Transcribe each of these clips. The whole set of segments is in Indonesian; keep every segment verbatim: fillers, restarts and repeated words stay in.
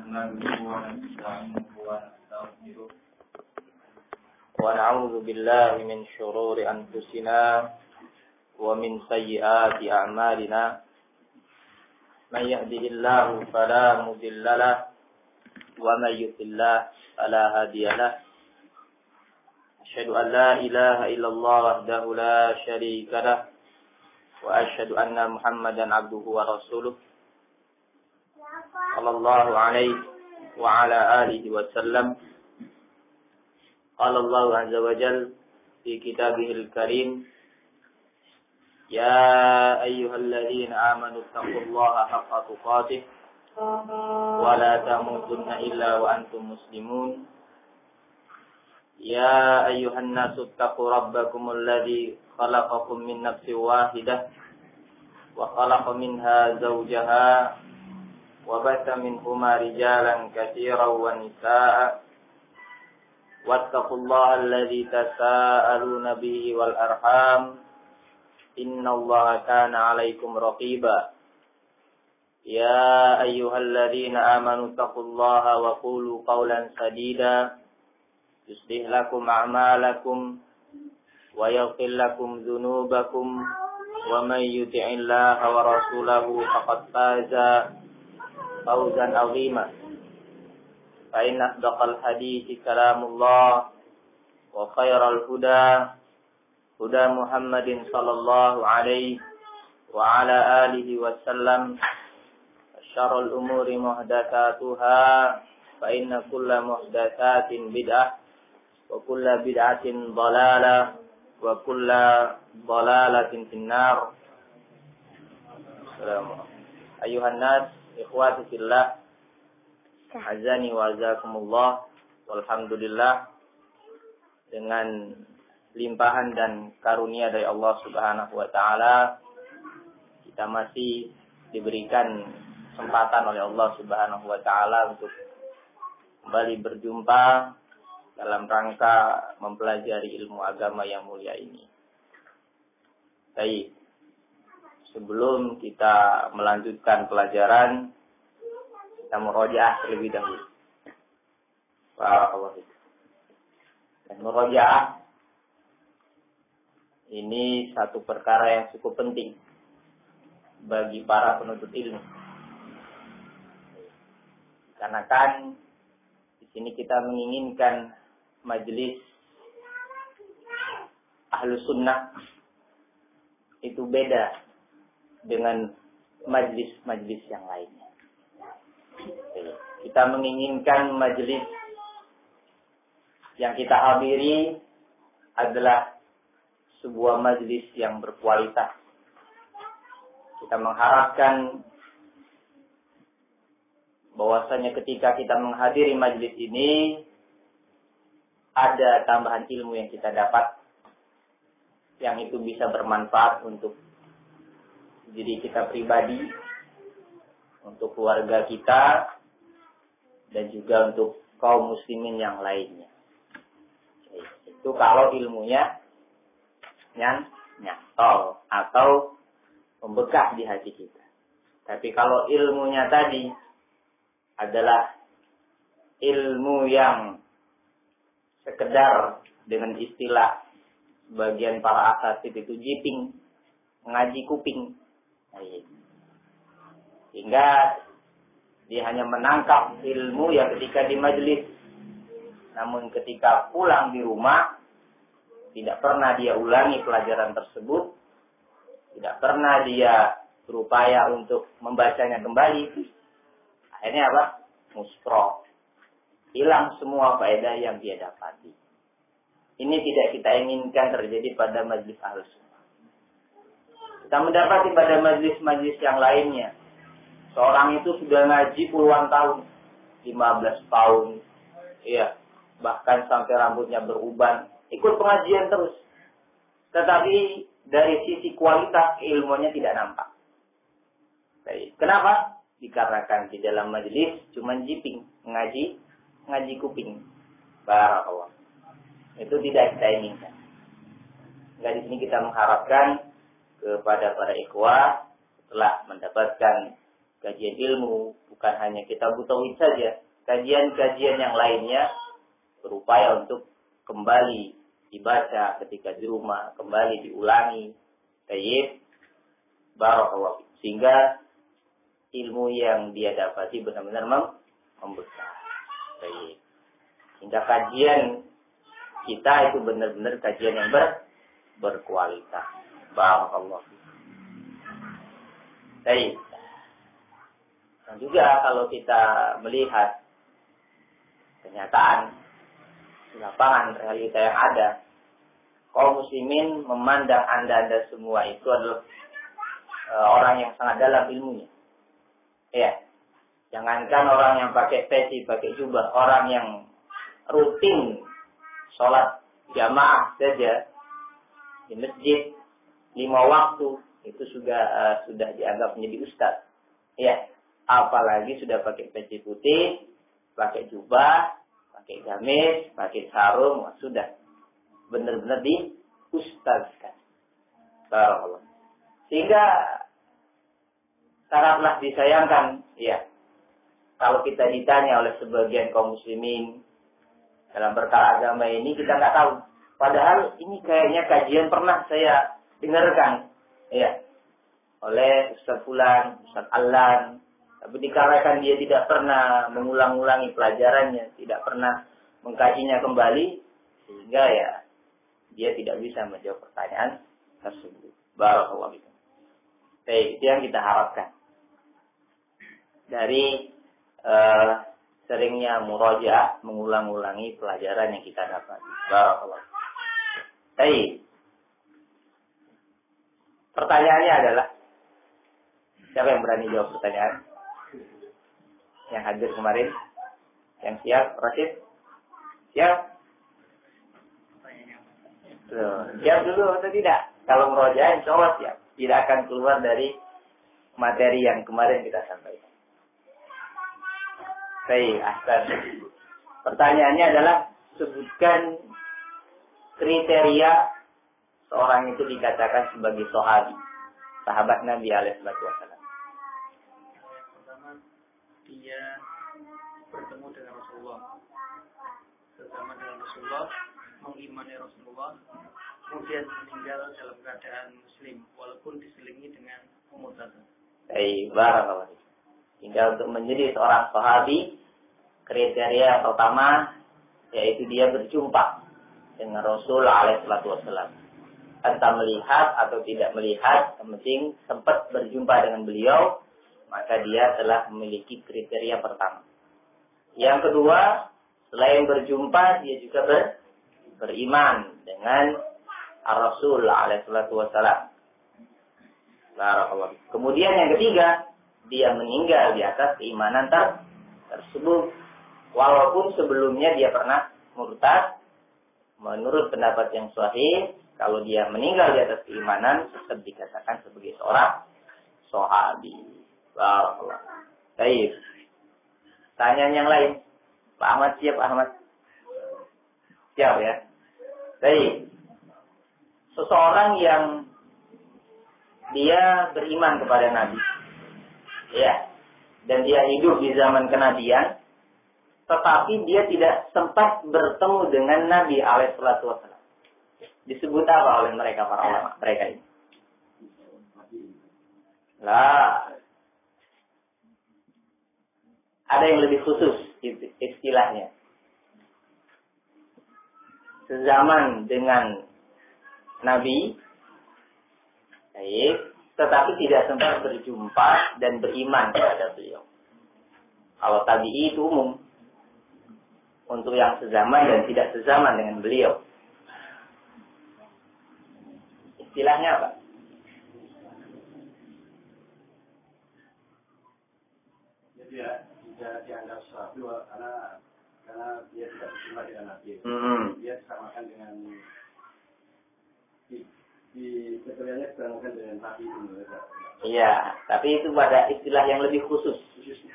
نحمده ونستعينه ونستغفره ونعوذ بالله من شرور أنفسنا ومن سيئات أعمالنا من يهده الله فلا مضل له ومن يضلل فلا هادي له أشهد أن لا إله إلا الله وحده لا شريك له وأشهد أن محمدا عبده ورسوله صلى الله عليه وعلى آله وسلم. قال الله عز وجل في كتابه الكريم يا أيها الذين آمنوا اتقوا الله حق تقاته ولا تموتن إلا وأنتم مسلمون. يا أيها الناس اتقوا ربكم الذي خلقكم من نفس واحدة وخلق منها زوجها وبث منهما رجالا كثيرا ونساء واتقوا الله الذي تساءلون به والأرحام إن الله كان عليكم رقيبا. يا أيها الذين آمنوا اتقوا الله وقولوا قولا سديدا يصلح لكم أعمالكم ويغفر لكم ذنوبكم ومن يطع الله ورسوله فقد فاز فوزا عظيما. فإن أصدق الحديث كلام الله وخير الهدى هدى محمد صلى الله عليه وعلى آله وسلم. شر الأمور محدثاتها فإن كل محدثات بدعة وكل بدعة ضلالة وكل ضلالة في النار. السلام عليكم أيها الناس ikhwati fillah, azani wa azakumullah. Walhamdulillah, dengan limpahan dan karunia dari Allah Subhanahu wa taala, kita masih diberikan kesempatan oleh Allah Subhanahu wa taala untuk kembali berjumpa dalam rangka mempelajari ilmu agama yang mulia ini. Baik, sebelum kita melanjutkan pelajaran, kita murojaah terlebih dahulu. Barakallahu fiik. Dan murojaah ini satu perkara yang cukup penting bagi para penuntut ilmu. Karena kan di sini kita menginginkan majelis Ahlus Sunnah itu beda dengan majlis-majlis yang lainnya. Kita menginginkan majlis yang kita hadiri adalah sebuah majlis yang berkualitas. Kita mengharapkan bahwasanya ketika kita menghadiri majlis ini ada tambahan ilmu yang kita dapat, yang itu bisa bermanfaat untuk diri kita pribadi, untuk keluarga kita, dan juga untuk kaum muslimin yang lainnya. Itu kalau ilmunya nyan, nyantol atau membekas di hati kita. Tapi kalau ilmunya tadi adalah ilmu yang sekedar dengan istilah sebagian para asatid itu jiping, ngaji kuping, sehingga dia hanya menangkap ilmu yang ketika di majelis, namun ketika pulang di rumah tidak pernah dia ulangi pelajaran tersebut, tidak pernah dia berupaya untuk membacanya kembali. Akhirnya apa? Musproh, hilang semua faedah yang dia dapati. Ini tidak kita inginkan terjadi pada majelis Ahlus Sunnah. Kita mendapati pada majlis-majlis yang lainnya, seorang itu sudah ngaji puluhan tahun, lima belas tahun, iya, bahkan sampai rambutnya beruban, ikut pengajian terus. Tetapi dari sisi kualitas ilmunya tidak nampak. Baik. Kenapa? Dikarenakan di dalam majlis cuma jiping, ngaji, ngaji kuping. Barakallah. Itu tidak kita inginkan. Enggak, di sini kita mengharapkan kepada para ikhwah setelah mendapatkan kajian ilmu, bukan hanya kitab tauhid saja, kajian-kajian yang lainnya berupaya untuk kembali dibaca ketika di rumah, kembali diulangi. Tayyib, barakallahu, sehingga ilmu yang dia dapati benar-benar membesar. Tayyib. Sehingga kajian kita itu benar-benar kajian yang ber, berkualitas. Barakallahu. Tayyib. Dan juga kalau kita melihat kenyataan di lapangan realita yang ada, kaum muslimin memandang anda-anda semua itu adalah e, orang yang sangat dalam ilmunya. Ya, jangankan orang yang pakai peci, pakai jubah, orang yang rutin sholat jamaah saja di masjid lima waktu itu sudah uh, sudah dianggap menjadi ustaz. Ya, apalagi sudah pakai peci putih, pakai jubah, pakai gamis, pakai sarung, sudah benar-benar di ustazkan. Barakallah. Sehingga sangatlah disayangkan, ya, kalau kita ditanya oleh sebagian kaum muslimin dalam perkara agama ini, kita nggak tahu. Padahal ini kayaknya kajian pernah saya dengarkan, ya, oleh Ustaz Fulan, Ustaz Alan. Tapi dikarenakan dia tidak pernah mengulang-ulangi pelajarannya, tidak pernah mengkajinya kembali, sehingga ya dia tidak bisa menjawab pertanyaan tersebut. Barakallahu fikum. Baik, itu yang kita harapkan dari uh, seringnya murajaah, mengulang-ulangi pelajaran yang kita dapat. Barakallahu. Baik. Pertanyaannya adalah, siapa yang berani jawab pertanyaan? Yang hadir kemarin? Yang siap? Rashid? Siap? Tuh, siap dulu atau tidak? Kalau murajaah insya Allah siap. Tidak akan keluar dari materi yang kemarin kita sampaikan. Baik, ahsan. Pertanyaannya adalah, sebutkan kriteria seorang itu dikatakan sebagai sahabi, sahabat Nabi alaihi wasallam. Pertama, dia bertemu dengan Rasulullah, bersama dengan Rasulullah, mengimani Rasulullah, kemudian meninggal dalam keadaan muslim, walaupun diselingi dengan murtad. Baik, barakallahu. Hingga untuk menjadi seorang sahabi, kriteria pertama yaitu dia berjumpa dengan Rasul alaihi wasallam. Entah melihat atau tidak melihat, yang penting sempat berjumpa dengan beliau, maka dia telah memiliki kriteria pertama. Yang kedua, selain berjumpa, dia juga ber, beriman dengan Rasul alaihi wasallam. Kemudian yang ketiga, dia meninggal di atas keimanan ter tersebut, walaupun sebelumnya dia pernah murtad. Menurut pendapat yang sahih, kalau dia meninggal di atas keimanan, tetap dikatakan sebagai seorang sahabi. Barakallah. Baik. Tanyaan yang lain. Pak Ahmad siap, Pak Ahmad? Siap ya? Baik. Seseorang yang dia beriman kepada Nabi, ya, dan dia hidup di zaman kenabian, tetapi dia tidak sempat bertemu dengan Nabi alaihi wasallam. Disebut apa oleh mereka para ulama mereka ini? Lah, ada yang lebih khusus istilahnya. Sezaman dengan Nabi, baik, tetapi tidak sempat berjumpa dan beriman kepada beliau. Kalau tabi'i itu umum, untuk yang sezaman dan tidak sezaman dengan beliau. Istilahnya apa? Jadi ya, tidak dianggap sahabat karena karena dia tidak berjumpa dengan Nabi. Hmm. Dia disamakan dengan di, di ketuanya disamakan dengan Nabi itu. Iya, tapi itu pada istilah yang lebih khusus. Khususnya.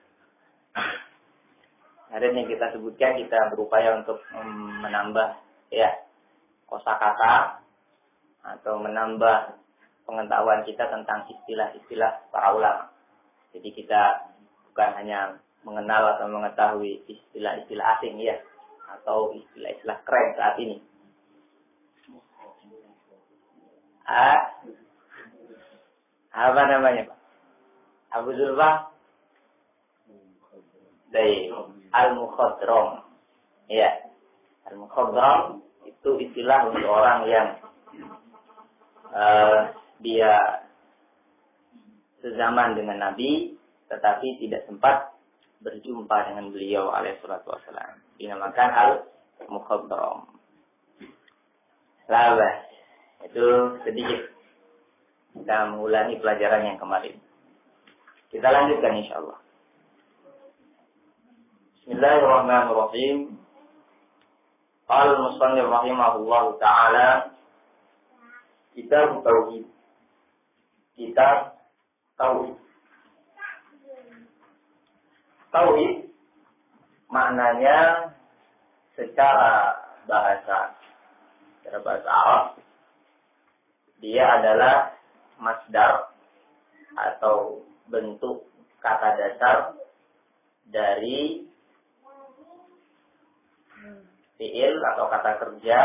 Hari ini kita sebutkan, kita berupaya untuk menambah ya kosakata atau menambah pengetahuan kita tentang istilah-istilah para ulama. Jadi kita bukan hanya mengenal atau mengetahui istilah-istilah asing ya, atau istilah-istilah keren saat ini. Ah, apa namanya Pak? Abu Zulfa dari Al-Mukhadram. Ya, Al-Mukhadram itu istilah untuk orang yang uh, dia sezaman dengan Nabi, tetapi tidak sempat berjumpa dengan beliau alaihi salatu wassalam. Dinamakan Al-Mukhadram. Labah. Itu sedikit kita mengulangi pelajaran yang kemarin. Kita lanjutkan insyaallah. Bismillahirrahmanirrahim. Al-Musannif rahimahullahu ta'ala, Kitab Tauhid. Kitab Tauhid. Tauhid maknanya secara bahasa, secara bahasa Arab, dia adalah masdar atau bentuk kata dasar dari fi'il atau kata kerja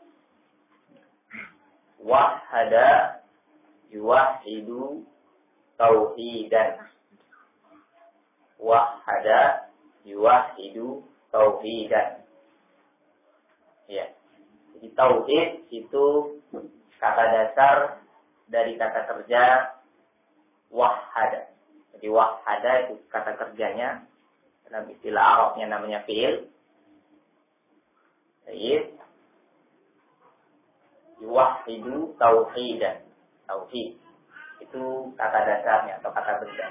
wahada yuwahidu tauhidan. Wahada yuwahidu tauhidan. Ya. Jadi tauhid itu kata dasar dari kata kerja wahada. Jadi wahada itu kata kerjanya, dalam istilah Arabnya namanya fi'il. Baik. Yuwahidu tauhidan. Tauhid itu kata dasarnya atau kata benda.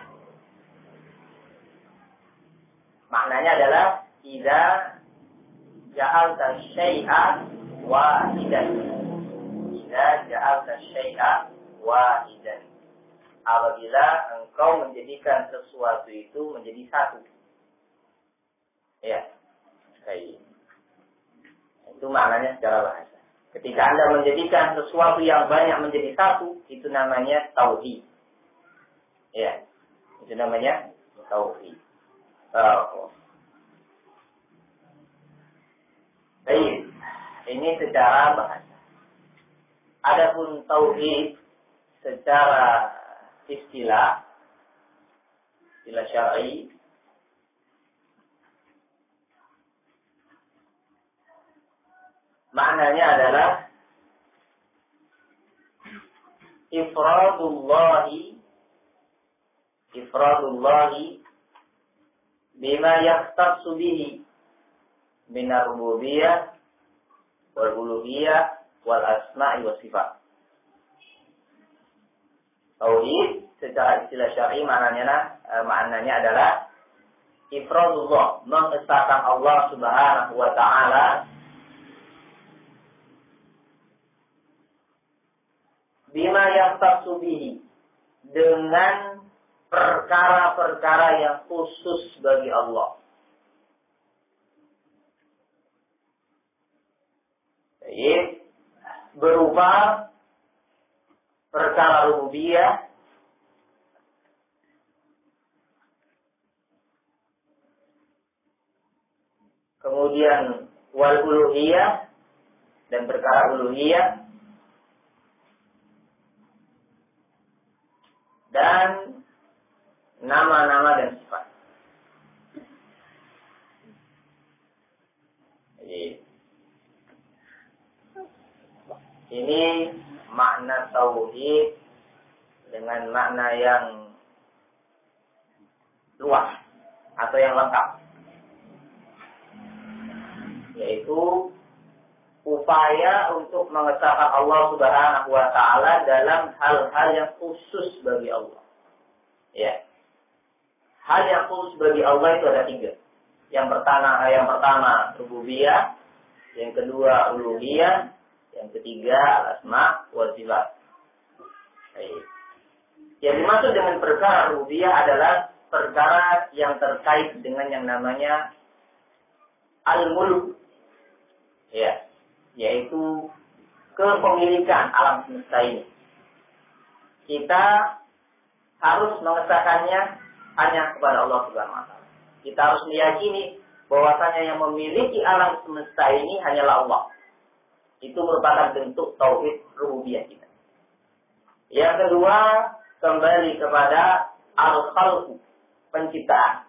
Maknanya adalah idza ja'alta syai'a wahidan. Idza ja'alta syai'a wahidan. Apabila engkau menjadikan sesuatu itu menjadi satu. Ya. Baik. Itu maknanya secara bahasa. Ketika Anda menjadikan sesuatu yang banyak menjadi satu, itu namanya tauhid. Ya. Itu namanya tauhid. Oh. Baik. Ini secara bahasa. Adapun tauhid secara istilah, istilah syar'i, maknanya adalah ifradullahi ifradullahi bima yahtassu bihi minar rububiyyah wal uluhiyyah wal asma'i was sifat. Tauhid secara istilah syar'i maknanya eh, maknanya adalah ifradullah, mengesahkan Allah Subhanahu wa taala bima yahtassu bihi, dengan perkara-perkara yang khusus bagi Allah. Baik, berupa perkara rububiyah, kemudian wal uluhiyah dan perkara uluhiyah, dan nama-nama dan sifat. Jadi, ini makna tauhid dengan makna yang luas atau yang lengkap, yaitu upaya untuk mengesahkan Allah Subhanahu wa taala dalam hal-hal yang khusus bagi Allah. Ya. Hal yang khusus bagi Allah itu ada tiga. Yang pertama, yang pertama rububiyah, yang kedua uluhiyah, yang ketiga asma wa sifat. Baik. Yang dimaksud dengan perkara rububiyah adalah perkara yang terkait dengan yang namanya al-mulk. Ya. Yaitu kepemilikan alam semesta ini. Kita harus mengesahkannya hanya kepada Allah Subhanahu wa taala. Kita harus meyakini bahwasanya yang memiliki alam semesta ini hanyalah Allah. Itu merupakan bentuk tauhid rububiyah kita. Yang kedua, kembali kepada al-khalqu, penciptaan.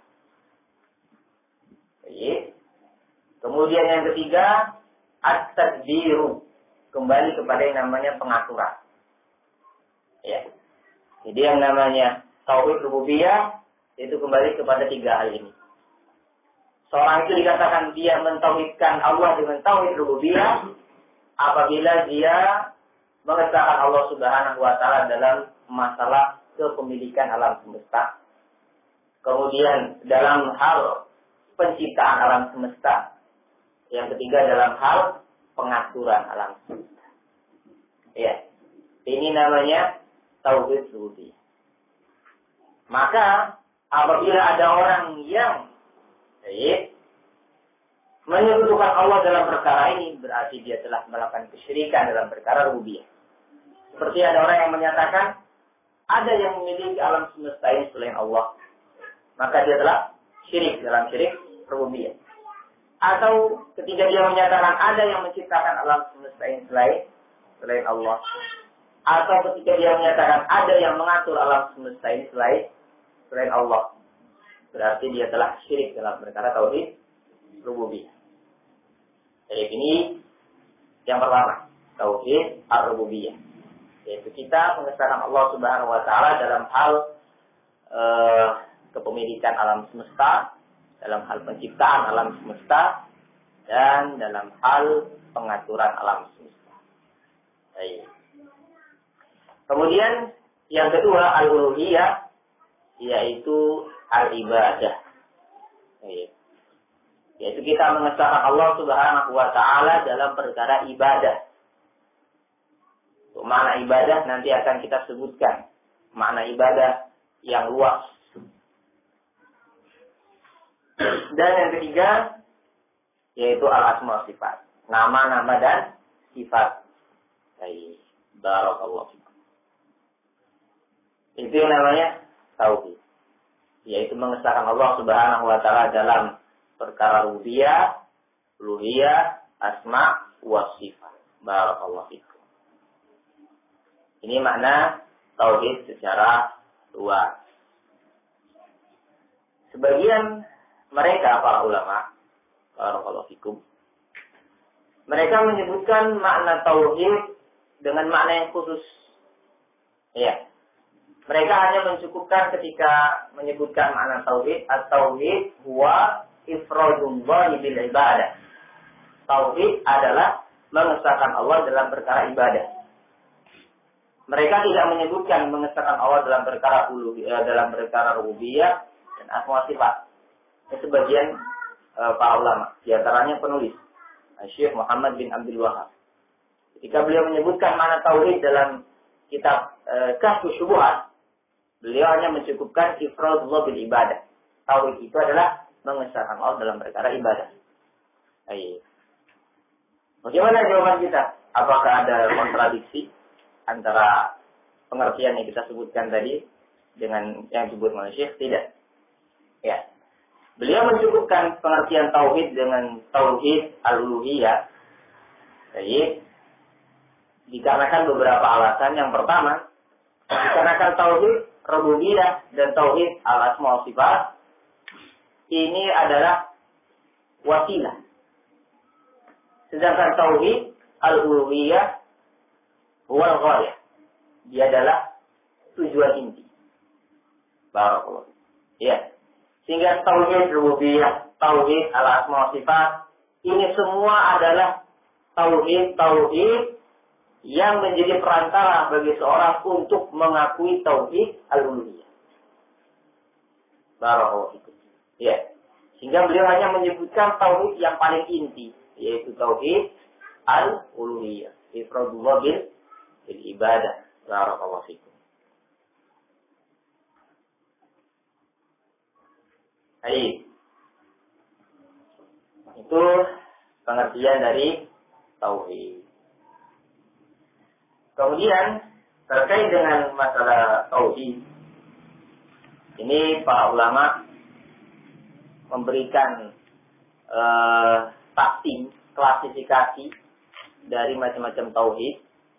Baik. Kemudian yang ketiga, at-tadbiru, kembali kepada yang namanya pengaturan. Ya. Jadi yang namanya tauhid rububiyah itu kembali kepada tiga hal ini. Seorang itu dikatakan dia mentauhidkan Allah dengan tauhid rububiyah apabila dia mengesahkan Allah Subhanahu wa taala dalam masalah kepemilikan alam semesta. Kemudian dalam hal penciptaan alam semesta. Yang ketiga dalam hal pengaturan alam semesta. Ya. Ini namanya tauhid rububiyah. Maka apabila ada orang yang baik menyebutkan Allah dalam perkara ini, berarti dia telah melakukan kesyirikan dalam perkara rububiyah. Seperti ada orang yang menyatakan ada yang memiliki alam semesta ini selain Allah, maka dia telah syirik dalam syirik rububiyah. Atau ketika dia menyatakan ada yang menciptakan alam semesta ini selain selain Allah, atau ketika dia menyatakan ada yang mengatur alam semesta ini selain selain Allah, berarti dia telah syirik dalam perkara tauhid rububiyah. Jadi ini yang pertama, tauhid ar-rububiyah, yaitu kita mengesahkan Allah Subhanahu wa taala dalam hal eh, kepemilikan alam semesta, dalam hal penciptaan alam semesta, dan dalam hal pengaturan alam semesta. Baik. Kemudian yang kedua al-uluhiyah, yaitu al-ibadah. Baik. Yaitu kita mengesahkan Allah Subhanahu wa taala dalam perkara ibadah. Makna ibadah nanti akan kita sebutkan. Makna ibadah yang luas. Dan yang ketiga yaitu al-asma wa sifat. Nama-nama dan sifat. Baik. Barakallahu fikum. Itu yang namanya tauhid. Yaitu mengesahkan Allah Subhanahu wa taala dalam perkara rububiyah, uluhiyah, asma wa sifat. Barakallahu fikum. Ini makna tauhid secara luas. Sebagian mereka para ulama, barakallahu fikum, mereka menyebutkan makna tauhid dengan makna yang khusus. Ya. Mereka hanya mencukupkan ketika menyebutkan makna tauhid, at-tauhid huwa ifradullah bil ibadah. Tauhid adalah mengesahkan Allah dalam perkara ibadah. Mereka tidak menyebutkan mengesahkan Allah dalam perkara uluhiyah, dalam perkara rububiyah dan asma sifat. Sebagian uh, para ulama, di antaranya penulis Syekh Muhammad bin Abdul Wahab. Ketika beliau menyebutkan makna tauhid dalam kitab uh, Kasyfus Syubuhat, beliau hanya mencukupkan ifradullah bil ibadah. Tauhid itu adalah mengesahkan Allah dalam perkara ibadah. Baik. Bagaimana jawaban kita? Apakah ada kontradiksi antara pengertian yang kita sebutkan tadi dengan yang disebut oleh Syekh? Tidak. Ya. Beliau mencukupkan pengertian tauhid dengan tauhid al-uluhiyah. Baik. Dikarenakan beberapa alasan. Yang pertama, dikarenakan tauhid rububiyah dan tauhid al-asma wa sifat ini adalah wasilah. Sedangkan tauhid al-uluhiyah huwal ghayah. Dia adalah tujuan inti. Barakallahu. Ya. Sehingga tauhid rububiyah, tauhid al-asma wa sifat ini semua adalah tauhid-tauhid yang menjadi perantara bagi seorang untuk mengakui tauhid al-uluhiyah. Barakallahu. Ya. Sehingga beliau hanya menyebutkan tauhid yang paling inti, yaitu tauhid al-uluhiyah, ifradullah bil bil ibadah. Barakallahu fikum. Baik. Itu pengertian dari tauhid. Kemudian terkait dengan masalah tauhid, Ini para ulama memberikan eh, taksim, klasifikasi dari macam-macam tauhid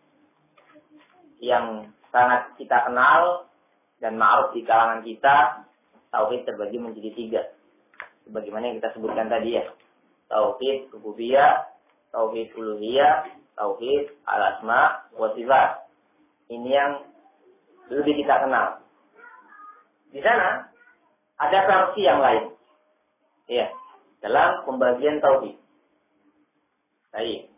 yang sangat kita kenal dan ma'ruf di kalangan kita. Tauhid terbagi menjadi tiga, sebagaimana yang kita sebutkan tadi ya. Tauhid rububiyah, tauhid uluhiyah, tauhid al-asma wa sifat. Ini yang lebih kita kenal. Di sana ada versi yang lain, ya, dalam pembagian tauhid. Baik.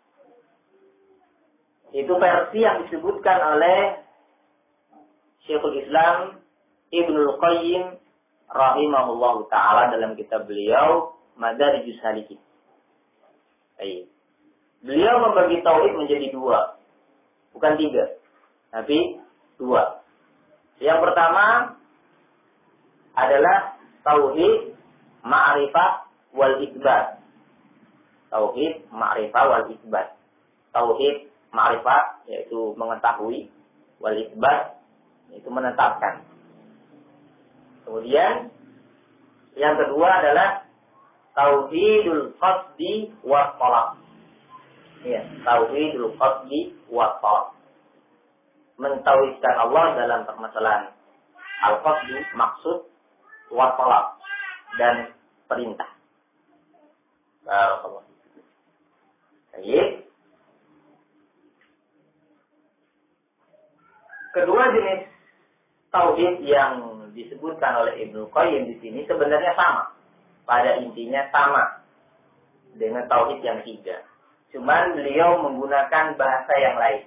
Itu versi yang disebutkan oleh Syekhul Islam Ibnul Qayyim rahimahullah ta'ala dalam kitab beliau Madarijus Salikin. Baik. Beliau membagi tauhid menjadi dua, bukan tiga, tapi dua. Yang pertama adalah tauhid ma'rifah wal isbat. Tauhid ma'rifah wal isbat. Tauhid ma'rifah yaitu mengetahui, wal isbat yaitu menetapkan. Kemudian yang kedua adalah tauhidul qasdi wa talab. Ya, tauhidul qasdi wa talab. Mentauhidkan Allah dalam permasalahan al-qasdi, maksud, wa talab, dan perintah. Barakallahu. Baik. Kedua jenis tauhid yang disebutkan oleh Ibnu Qayyim di sini sebenarnya sama. Pada intinya sama dengan tauhid yang tiga. Cuman beliau menggunakan bahasa yang lain.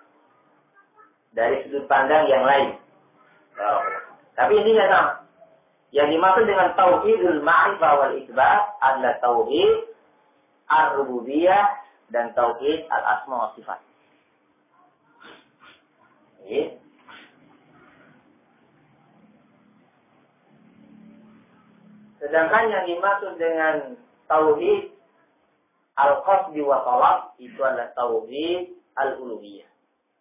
Dari sudut pandang yang lain. Tapi intinya sama. Yang dimaksud dengan tauhidul ma'rifah wal isbat adalah tauhid ar-rububiyah dan tauhid al-asma wa sifat. Oke. Sedangkan yang dimaksud dengan tauhid al-qasdi wa talab itu adalah tauhid al-uluhiyah.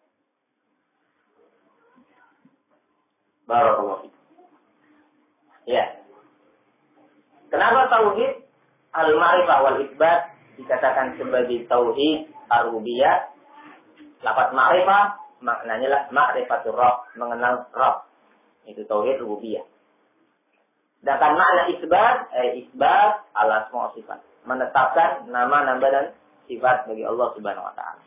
Barakallahu. Ya. Kenapa tauhid al-ma'rifah wal isbat dikatakan sebagai tauhid ar-rububiyah? Lafaz ma'rifah maknanya lah ma'rifatur Rabb, mengenal Rabb. Itu tauhid rububiyah. Sedangkan makna isbat, eh, isbat al-asma wa sifat, menetapkan nama-nama dan sifat bagi Allah Subhanahu wa taala.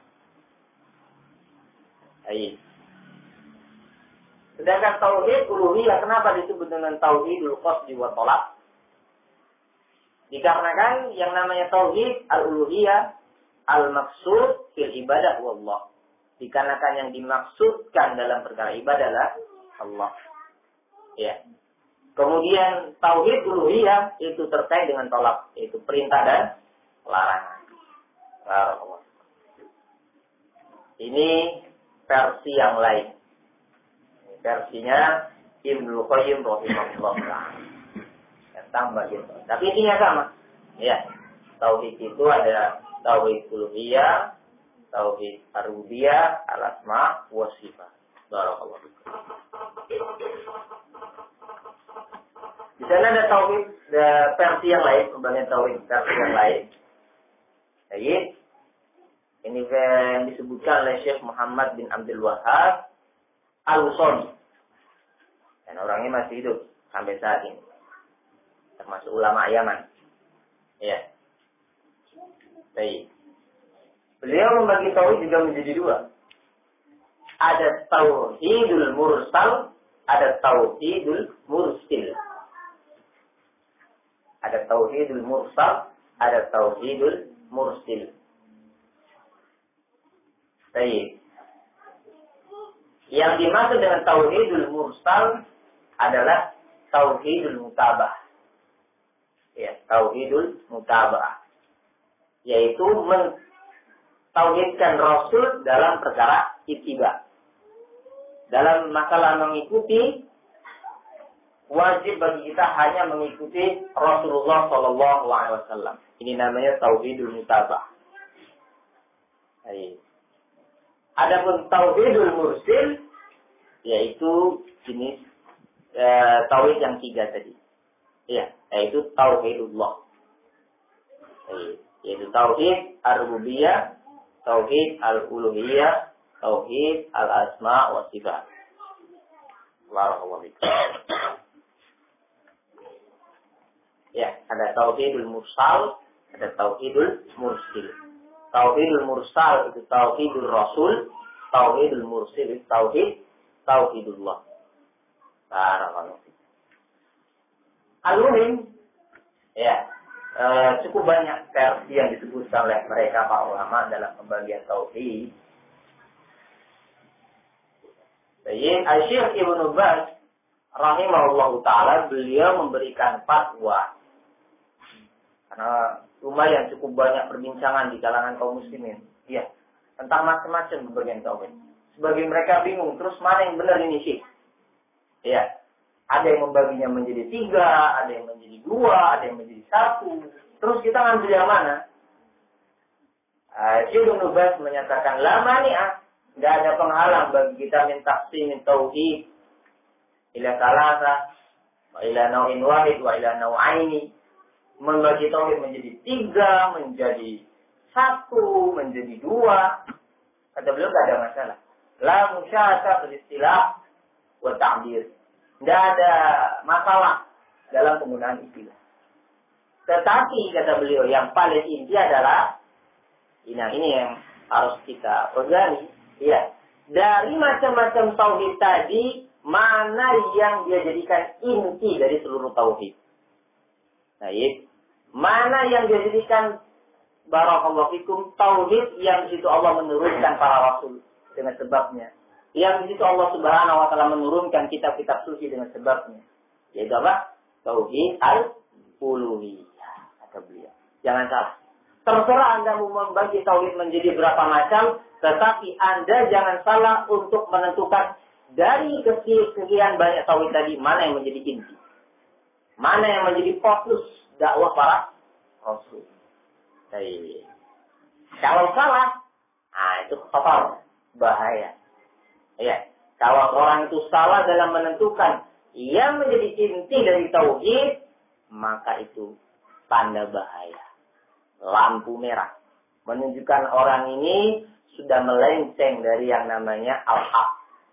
Baik. Sedangkan tauhid uluhiyah kenapa disebut dengan tauhidul qasdi wa talab? Dikarenakan yang namanya tauhid al-uluhiyah al-maqsud fil ibadah wallah. Dikarenakan yang dimaksudkan dalam perkara ibadah adalah Allah. Ya. Kemudian tauhid uluhiyah itu terkait dengan talab, yaitu perintah dan larangan. Allah. Ini versi yang lain. Versinya Ibnu Qayyim rahimahullah ta'ala. Tentang bagian tauhid. Tapi intinya sama. Ya. Tauhid itu ada tauhid uluhiyah, tauhid ar-rububiyah, al-asma wa sifat. Barakallahu fikum. Di sana ada tauhid versi yang lain, pembagian tauhid versi yang lain. Baik. Ini yang disebutkan oleh Syekh Muhammad bin Abdul Wahhab Al-Usoni. Dan orangnya masih hidup sampai saat ini. Termasuk ulama Yaman. Ya. Baik. Beliau membagi tauhid juga menjadi dua. Ada tauhidul mursal, ada tauhidul mursil. Ada tauhidul mursal, ada tauhidul mursil. Baik. Yang dimaksud dengan tauhidul mursal adalah tauhidul mutabah. Ya, tauhidul mutabah. Yaitu mentauhidkan Rasul dalam perkara ittiba. Dalam masalah mengikuti, wajib bagi kita hanya mengikuti Rasulullah Shallallahu Alaihi Wasallam. Ini namanya tauhidul mutabah. Baik. Adapun tauhidul mursil yaitu jenis e, tauhid yang tiga tadi. Iya, yaitu tauhidullah. Yaitu tauhid ar-rububiyah, tauhid al-uluhiyah, tauhid al-asma wa sifat. Barakallahu fiik. Ya, ada tauhidul mursal, ada tauhidul mursil. Tauhidul mursal itu tauhidul rasul, tauhidul mursil itu tauhid tauhidullah. Barakallahu fiik. Al-muhim, ya, e, cukup banyak versi yang disebutkan oleh mereka para ulama dalam pembagian tauhid. Sayyid Al-Syekh Ibnu Baz rahimahullahu taala, beliau memberikan fatwa karena lumayan cukup banyak perbincangan di kalangan kaum muslimin, ya, tentang macam-macam pembagian tauhid. Sebagian mereka bingung, terus mana yang benar ini sih? Ya, ada yang membaginya menjadi tiga, ada yang menjadi dua, ada yang menjadi satu. Terus kita ngambil yang mana? Syekh Ibnu Baz menyatakan la mani'ah, tidak ada penghalang bagi kita minta min tauhid ila salasa wa ila nau'in wahid wa ila nau'aini, membagi tauhid menjadi tiga, menjadi satu, menjadi dua. Kata beliau tidak ada masalah. La musyata bil istilah wa ta'bir. Tidak ada masalah dalam penggunaan istilah. Tetapi kata beliau yang paling inti adalah, nah ini yang harus kita pegangi. Ya, dari macam-macam tauhid tadi, mana yang dia jadikan inti dari seluruh tauhid? Baik, mana yang dia jadikan barakallahu fikum tauhid yang itu Allah menurunkan para rasul dengan sebabnya, yang di situ Allah Subhanahu wa taala menurunkan kitab-kitab suci dengan sebabnya. Yaitu apa? Tauhid al-uluhiyah, kata beliau. Jangan salah. Terserah Anda mau membagi tauhid menjadi berapa macam, tetapi Anda jangan salah untuk menentukan dari sekian banyak tauhid tadi mana yang menjadi inti, mana yang menjadi fokus dakwah para rasul. Baik. Kalau salah, nah itu fatal, bahaya. Ya, kalau orang itu salah dalam menentukan yang menjadi inti dari tauhid, maka itu tanda bahaya, lampu merah, menunjukkan orang ini sudah melenceng dari yang namanya al-haq.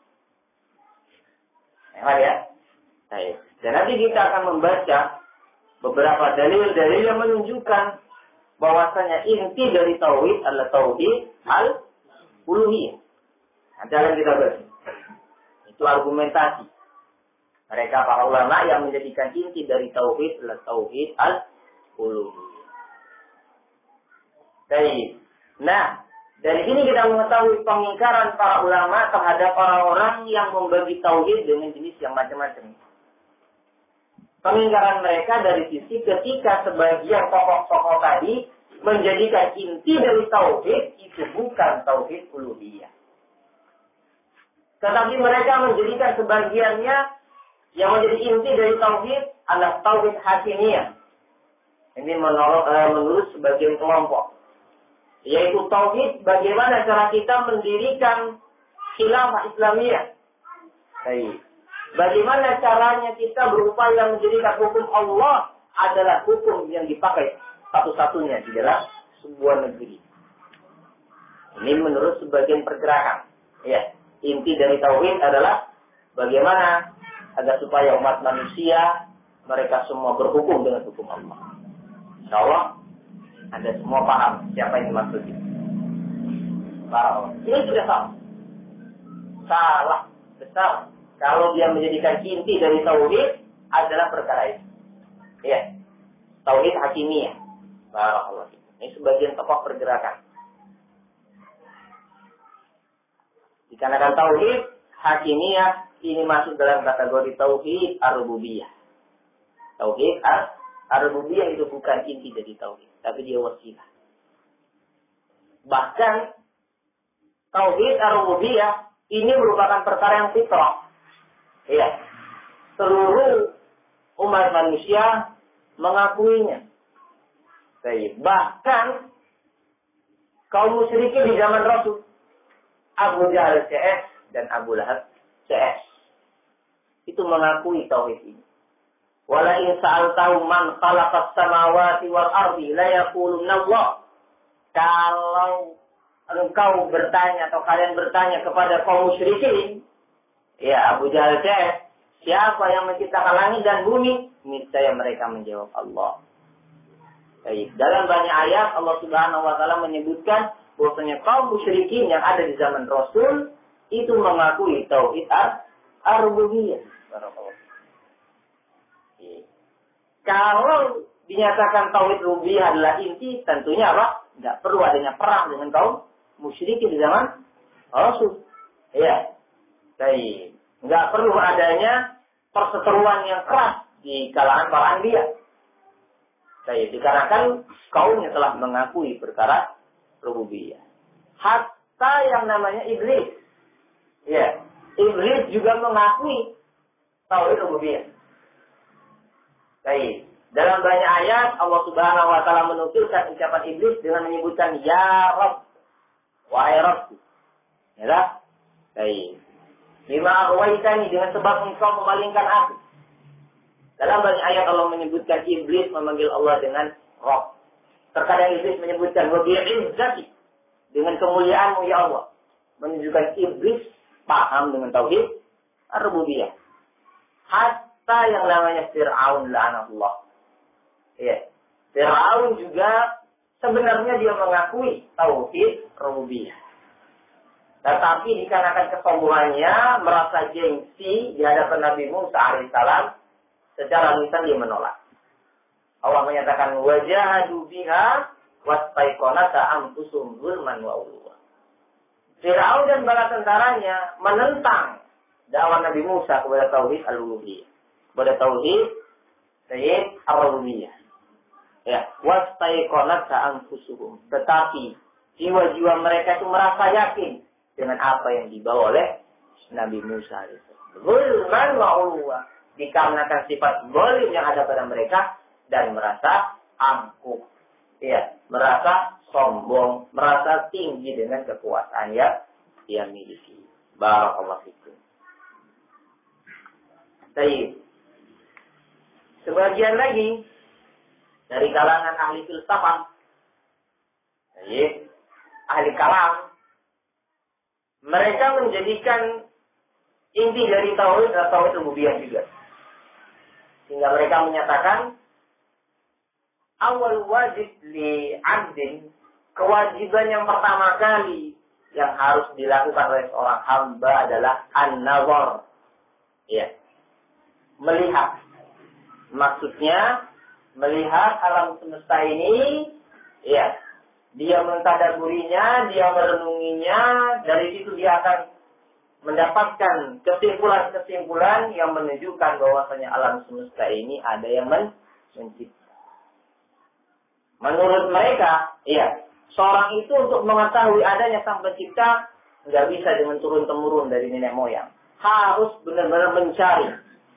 Ya, baik. Dan nanti kita akan membaca beberapa dalil-dalil yang menunjukkan bahwasanya inti dari tauhid adalah tauhid al-uluhiyah. Nanti akan kita bahas. Itu argumentasi mereka para ulama yang menjadikan inti dari tauhid adalah tauhid al-uluhiyah. Baik. Nah, dari sini kita mengetahui pengingkaran para ulama terhadap orang-orang yang membagi tauhid dengan jenis yang macam-macam. Pengingkaran mereka dari sisi ketika sebagian tokoh-tokoh tadi menjadikan inti dari tauhid itu bukan tauhid uluhiyah. Tetapi mereka menjadikan sebagiannya yang menjadi inti dari tauhid adalah tauhid hakimiyah. Ini menurut, eh, menurut sebagian kelompok. Yaitu tauhid bagaimana cara kita mendirikan khilafah Islamiyah. Baik. Bagaimana caranya kita berupaya menjadikan hukum Allah adalah hukum yang dipakai satu-satunya di dalam sebuah negeri. Ini menurut sebagian pergerakan. Ya. Inti dari tauhid adalah bagaimana agar supaya umat manusia mereka semua berhukum dengan hukum Allah. Insyaallah Anda semua paham siapa yang dimaksudnya. Wow. Ini sudah salah. Salah besar kalau dia menjadikan inti dari tauhid adalah perkara itu. Ya. Tauhid hakimiyah. Barakallahu. Ini sebagian tokoh pergerakan. Dikarenakan tauhid hakimiyah ini masuk dalam kategori tauhid ar-rububiyah. Tauhid ar-rububiyah itu bukan inti dari tauhid, tapi dia wasilah. Bahkan tauhid ar-rububiyah ini merupakan perkara yang fitrah. Ya. Seluruh umat manusia mengakuinya. Bahkan kaum musyrikin di zaman Rasul, Abu Jahal C S dan Abu Lahab C S. itu mengakui tauhid ini. Wala in sa'altahu man khalaqas samawati wal ardi la yaqulunna Allah. Kalau engkau bertanya atau kalian bertanya kepada kaum musyrikin, ya Abu Jahal cek, siapa yang menciptakan langit dan bumi? Niscaya mereka menjawab Allah. Baik. Dalam banyak ayat Allah Subhanahu wa taala menyebutkan bahwasanya kaum musyrikin yang ada di zaman Rasul itu mengakui tauhid ar-rububiyah. Kalau dinyatakan tauhid rububiyah adalah inti, tentunya apa? Tidak perlu adanya perang dengan kaum musyrikin di zaman Rasul. Ya. Baik. Enggak perlu adanya perseteruan yang keras di kalangan para anbiya. Baik, dikarenakan kaumnya telah mengakui perkara rububiyah. Hatta yang namanya iblis. Ya, iblis juga mengakui tauhid rububiyah. Baik. Dalam banyak ayat Allah Subhanahu wa taala menukilkan ucapan iblis dengan menyebutkan ya Rabb. Wahai Rabb. Ya. Baik. Lima aghwaytani, dengan sebab engkau memalingkan aku. Dalam banyak ayat Allah menyebutkan iblis memanggil Allah dengan Rabb. Terkadang iblis menyebutkan wa bi'izzati, dengan kemuliaanmu ya Allah. Menunjukkan iblis paham dengan tauhid ar-rububiyah. Hatta yang namanya Fir'aun la'anahullah. Ya. Fir'aun juga sebenarnya dia mengakui tauhid rububiyah. Tetapi dikarenakan kesombongannya, merasa gengsi di hadapan Nabi Musa alaihissalam, secara lisan dia menolak. Allah menyatakan wajahadu biha wastaiqonata anfusuhum zulman wa uluwa. Firaun dan bala tentaranya menentang dakwah Nabi Musa kepada tauhid al-uluhiyah, kepada tauhid tauhid ar-rububiyah. Ya, wastaiqonata anfusuhum. Tetapi jiwa-jiwa mereka itu merasa yakin dengan apa yang dibawa oleh Nabi Musa alaihissalam. Zulman wa uluwa. Dikarenakan sifat zalim yang ada pada mereka dan merasa angkuh. Ya, merasa sombong, merasa tinggi dengan kekuasaan yang dia miliki. Barakallahu fikum. Baik. Sebagian lagi dari kalangan ahli filsafat, baik, ahli kalam, mereka menjadikan inti dari tauhid adalah tauhid rububiyah juga. Sehingga mereka menyatakan awal wajib li 'abdin, kewajiban yang pertama kali yang harus dilakukan oleh seorang hamba adalah an-nazar. Ya. Melihat. Maksudnya melihat alam semesta ini, ya. Dia mentadaburinya, dia merenunginya, dari situ dia akan mendapatkan kesimpulan-kesimpulan yang menunjukkan bahwasanya alam semesta ini ada yang men mencipta. Menurut mereka, iya, seorang itu untuk mengetahui adanya sang pencipta nggak bisa dengan turun-temurun dari nenek moyang. Harus benar-benar mencari.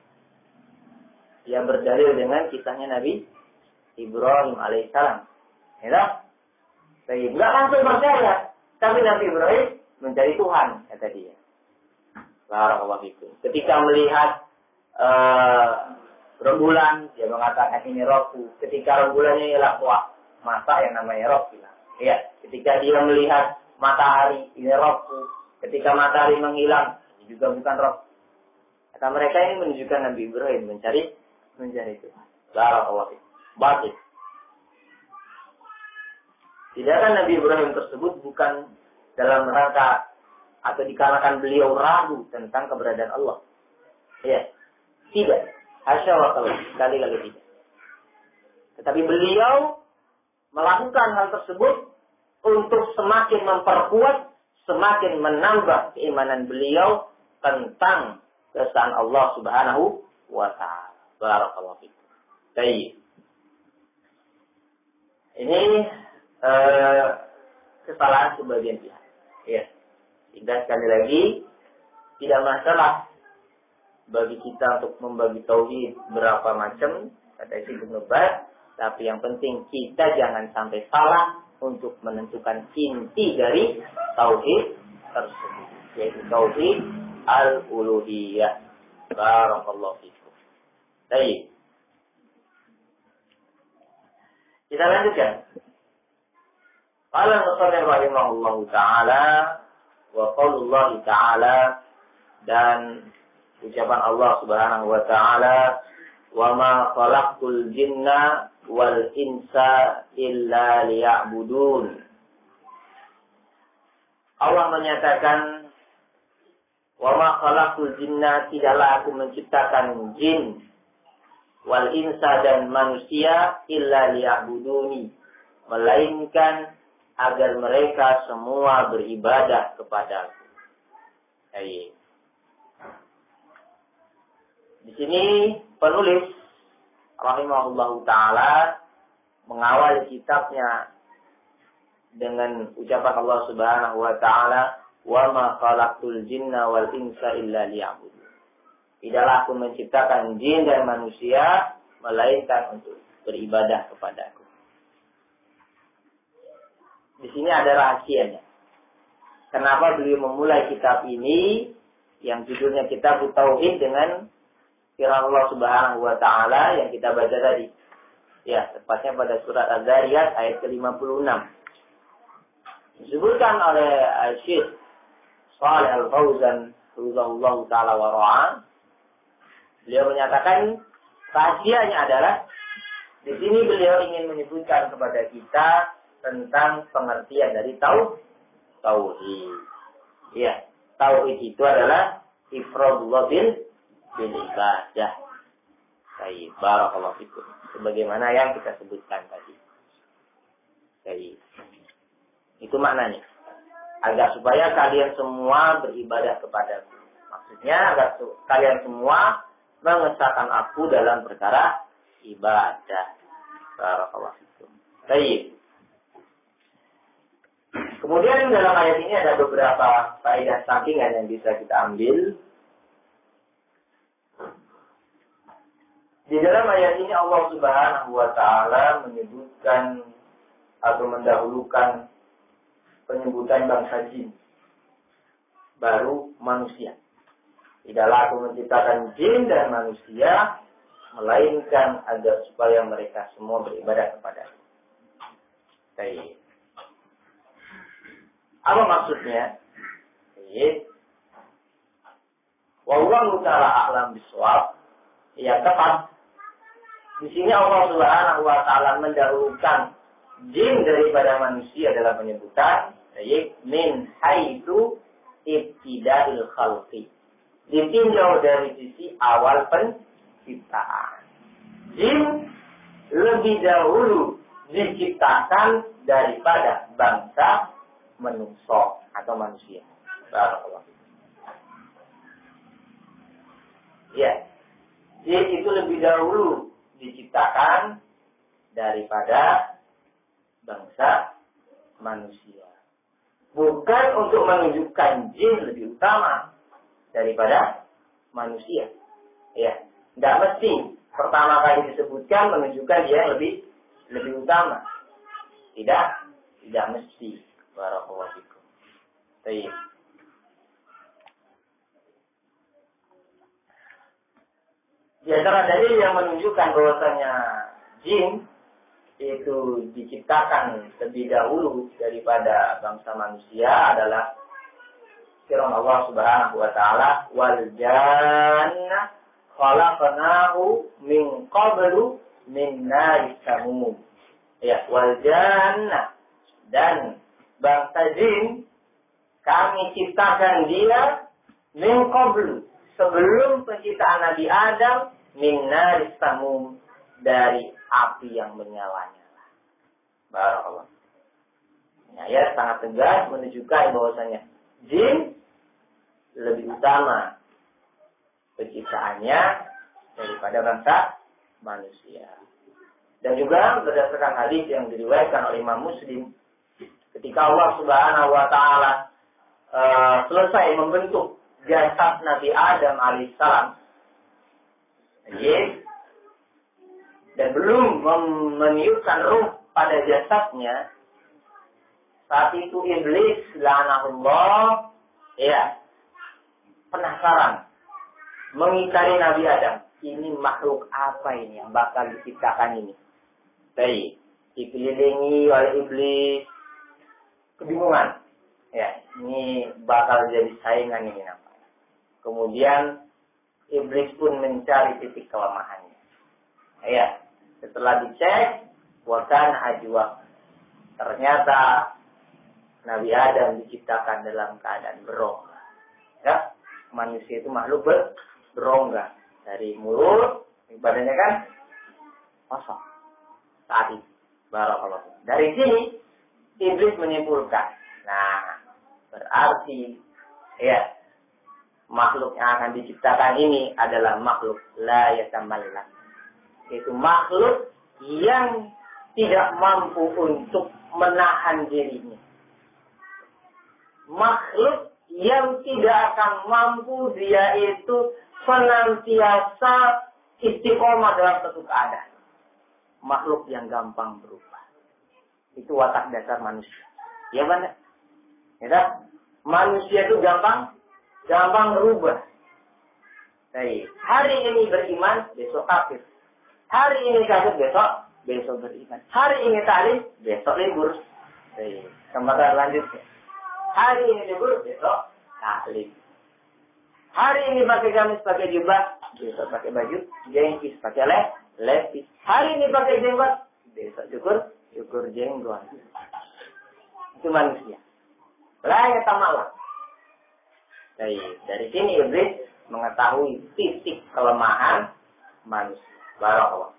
Yang berdalil dengan kisahnya Nabi Ibrahim alaihissalam. Ya, saya nggak langsung percaya, tapi Nabi Ibrahim mencari Tuhan, kata dia. Barakallahu fikum. Ketika melihat uh, rembulan, dia mengatakan ini rohku. Ketika rembulannya ialah wah, mata yang namanya roh. Iya. Ketika dia melihat matahari, ini rohku. Ketika matahari menghilang, ini juga bukan roh. Kata mereka ini menunjukkan Nabi Ibrahim mencari mencari Tuhan. Barakallahu fikum. Batik. Tidakkan Nabi Ibrahim tersebut bukan dalam rangka atau dikarenakan beliau ragu tentang keberadaan Allah. Ya. Tidak. Hasya wa kalla. Kali-kali tidak. Tetapi beliau melakukan hal tersebut untuk semakin memperkuat, semakin menambah keimanan beliau tentang keesaan Allah Subhanahu wa taala. Barakallahu fikum. Baik. Ini eh, kesalahan sebagian pihak. Ya. Sehingga sekali lagi tidak masalah bagi kita untuk membagi tauhid berapa macam, kata Ibnu Baz, tapi yang penting kita jangan sampai salah untuk menentukan inti dari tauhid tersebut, yaitu tauhid al-uluhiyah. Barakallahu fikum. Baik. Kita lanjutkan. Qala al-musannif rahimahullahu taala wa qaulullah taala, dan ucapan Allah Subhanahu wa taala, wa ma khalaqtul jinna wal insa illa liya'budun. Allah menyatakan, wa ma khalaqtul jinna, tidaklah aku menciptakan jin, wal insa dan manusia, illa liya'buduni, melainkan agar mereka semua beribadah kepadaku. Baik. Di sini penulis rahimahullahu taala mengawali kitabnya dengan ucapan Allah Subhanahu wa taala, wa ma khalaqtul jinna wal insa illa liya'budun. Tidaklah aku menciptakan jin dan manusia melainkan untuk beribadah kepadaku. Di sini ada rahasianya. Kenapa beliau memulai kitab ini yang judulnya Kitab Tauhid dengan firman Allah Subhanahu wa taala yang kita baca tadi. Ya, tepatnya pada surat Az-Zariyat ayat ke lima puluh enam. Disebutkan oleh Syekh Shalih Al-Fauzan hafizahullah taala wa ra'ah. Beliau menyatakan rahasianya adalah di sini beliau ingin menyebutkan kepada kita tentang pengertian dari tauhid. Tauhid. Ya, tauhid itu adalah ifradullah bil bil ibadah. Baik, barakallahu fikum. Sebagaimana yang kita sebutkan tadi. Baik. Itu maknanya. Agar supaya kalian semua beribadah kepadaku. Maksudnya agar su- kalian semua mengesahkan aku dalam perkara ibadah. Barakallahu fikum. Baik. Kemudian dalam ayat ini ada beberapa faedah sampingan yang bisa kita ambil. Di dalam ayat ini Allah Subhanahu wa taala menyebutkan atau mendahulukan penyebutan bangsa jin, baru manusia. Tidaklah aku menciptakan jin dan manusia melainkan agar supaya mereka semua beribadah kepada-Ku. Baik. Apa maksudnya? Baik. Wallahu ta'ala a'lam bishawab. Ya, tepat. Di sini Allah Subhanahu wa taala mendahulukan jin daripada manusia dalam penyebutan, baik, min haitsu ibtida'il khalqi. Ditinjau dari sisi awal penciptaan. Jin lebih dahulu diciptakan daripada bangsa manusia atau manusia. Barakallahu. Ya. Jin itu lebih dahulu diciptakan daripada bangsa manusia. Bukan untuk menunjukkan jin lebih utama daripada manusia. Ya, tidak mesti pertama kali disebutkan menunjukkan dia yang lebih lebih utama. Tidak, tidak mesti. Barakallahu fikum. Baik. Di antara dalil yang menunjukkan bahwasanya jin itu diciptakan lebih dahulu daripada bangsa manusia adalah firman Allah Subhanahu wa taala, wal janna khalaqnahu min qablu min naris samum. Ya, wal janna, dan bangsa jin kami ciptakan dia min qablu, sebelum penciptaan Nabi Adam, min naris samum, dari api yang menyala-nyala. Barakallah. Nah, ya, sangat tegas menunjukkan bahwasanya jin lebih utama penciptaannya daripada bangsa manusia. Dan juga berdasarkan hadis yang diriwayatkan oleh Imam Muslim, ketika Allah Subhanahu wa taala uh, selesai membentuk jasad Nabi Adam alaihissalam, yes, dan belum meniupkan ruh pada jasadnya, saat itu iblis la'anahullah, ya, penasaran mengitari Nabi Adam. Ini makhluk apa ini yang bakal diciptakan ini? Baik, dikelilingi oleh iblis, kebingungan. Ya, ini bakal jadi saingan ini namanya. Kemudian iblis pun mencari titik kelemahannya. Ya, setelah dicek, wakan ajwa. Ternyata Nabi Adam diciptakan dalam keadaan berongga. Ya, manusia itu makhluk ber berongga. Dari mulut, badannya kan kosong. Saat itu, barakallahu. Dari sini, iblis menyimpulkan. Nah, berarti, ya, makhluk yang akan diciptakan ini adalah makhluk la yatamallak. Itu makhluk yang tidak mampu untuk menahan dirinya. Makhluk yang tidak akan mampu dia itu senantiasa istiqomah dalam satu keadaan. Makhluk yang gampang berubah. Itu watak dasar manusia. Ya benar? Ya, manusia itu gampang, gampang berubah. Baik. Hari ini beriman, besok kafir. Hari ini kafir, besok, besok beriman. Hari ini taklim, besok libur. Baik. Kesempatan lanjutnya. Hari ini libur, besok taklim. Hari ini pakai gamis, pakai jubah, besok pakai baju jengkis, pakai le, lepis. Hari ini pakai jenggot, besok syukur, syukur jenggot. Itu manusia. Layak tamalak. Dari, dari sini iblis mengetahui titik kelemahan manusia. Barakallahu.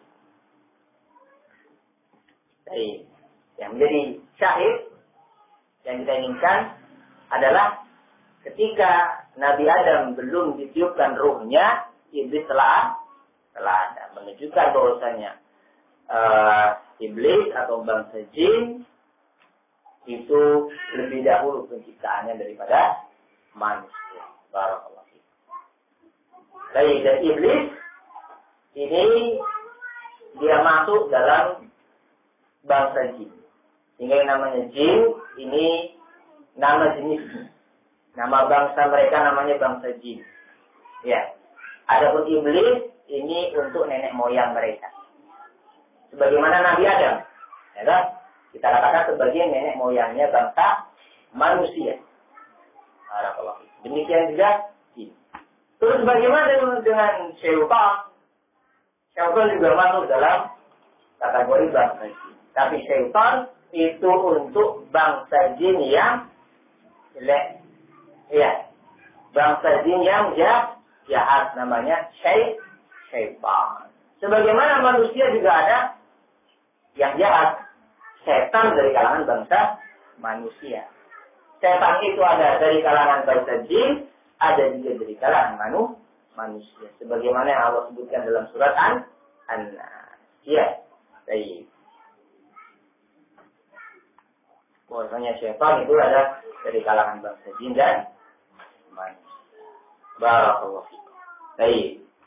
Dari yang menjadi syahid yang kita inginkan adalah ketika Nabi Adam belum ditiupkan ruhnya, iblis telah telah ada menunjukkan bahwasanya uh, iblis atau bangsa jin itu lebih dahulu penciptaannya daripada manusia. Barakallahu fiik. Baik, dan iblis ini dia masuk dalam bangsa jin. Sehingga yang namanya jin ini nama jenisnya. Nama bangsa mereka namanya bangsa jin. Ya. Adapun iblis ini untuk nenek moyang mereka. Sebagaimana Nabi Adam, ya kan? Kita katakan sebagai nenek moyangnya bangsa manusia. Barakallahu. Demikian juga jin. Terus bagaimana dengan syaitan? Syaitan juga masuk dalam kategori bangsa jin. Tapi syaitan itu untuk bangsa jin yang jelek. Iya, bangsa jin yang jahat namanya syaitan. Sebagaimana manusia juga ada yang jahat, setan dari kalangan bangsa manusia. Setan itu ada dari kalangan bangsa jin, ada juga dari kalangan manu, manusia. Sebagaimana yang Allah sebutkan dalam surat An-Nas. Iya, baik. Bahwasanya setan itu ada dari kalangan bangsa jin dan manusia. Barakallahu fikum. Baik.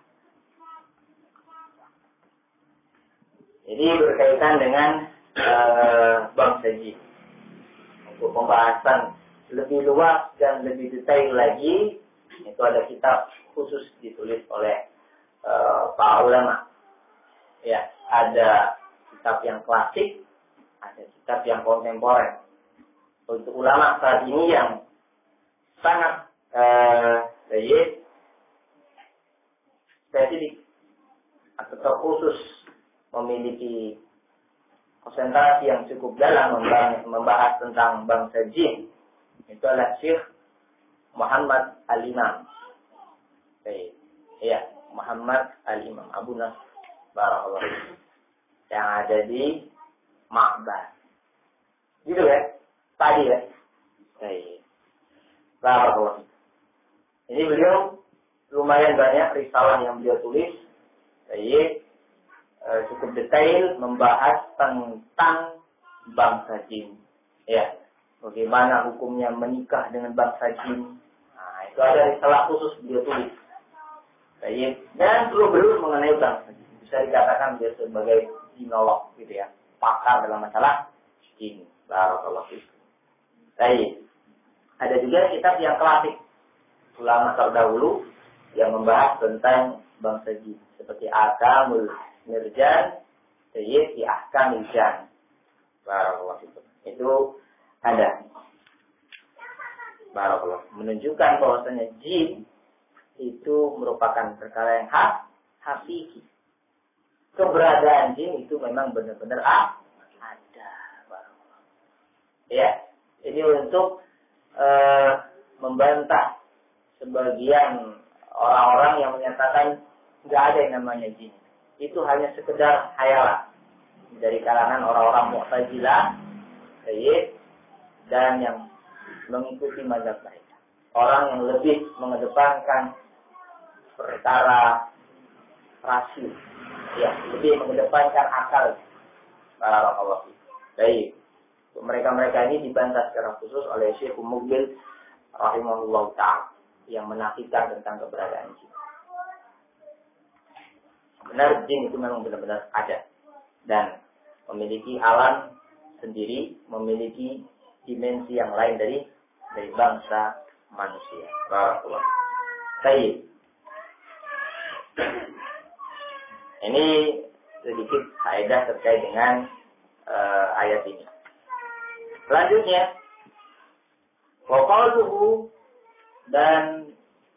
Jadi berkaitan dengan uh, bangsa jin. Untuk pembahasan lebih luas dan lebih detail lagi, itu ada kitab khusus ditulis oleh uh, para ulama. Ya, ada kitab yang klasik, ada kitab yang kontemporer. Untuk ulama saat ini yang sangat uh, spesifik atau terkhusus memiliki konsentrasi yang cukup dalam membahas, membahas tentang bangsa jin, itu adalah Syekh Muhammad Al-Imam. Baik, iya, Muhammad Al-Imam Abu Nasr Barakallahu yang ada di Ma'bad. Gitu ya? Tadi ya? Baik. Barakallahu. Ini beliau lumayan banyak risalah yang beliau tulis. Baik. E, cukup detail membahas tentang bangsa jin. Ya. Bagaimana hukumnya menikah dengan bangsa jin. Nah, itu ada risalah khusus beliau tulis. Baik. Dan perlu-perlu mengenai bangsa jin. Bisa dikatakan dia sebagai jinolog gitu ya. Pakar dalam masalah jin. Barakallahu fiikum. Baik. Ada juga kitab yang klasik ulama terdahulu, yang membahas tentang bangsa jin seperti Akamul Mirjan, Sayyid di Ahkamil Jan. Barakallahu fikum. Itu ada. Barakallahu. Menunjukkan bahwasanya jin itu merupakan perkara yang hak, hakiki. Keberadaan jin itu memang benar-benar ah, ada. Barakallahu. Ya, ini untuk uh, membantah sebagian orang-orang yang menyatakan nggak ada yang namanya jin. Itu hanya sekedar hayalan dari kalangan orang-orang Mu'tazilah, Sayyid, dan yang mengikuti mazhab mereka. Orang yang lebih mengedepankan perkara rasio, ya, lebih mengedepankan akal. Barakallahu fiik. Baik. Mereka-mereka ini dibantah secara khusus oleh Syekh Muqbil rahimahullah ta'ala yang menafikan tentang keberadaan jin. Benar, jin itu memang benar-benar ada dan memiliki alam sendiri, memiliki dimensi yang lain dari dari bangsa manusia. Barakallahu. Baik. Ini sedikit faedah terkait dengan uh, ayat ini. Selanjutnya, wa qaluhu, dan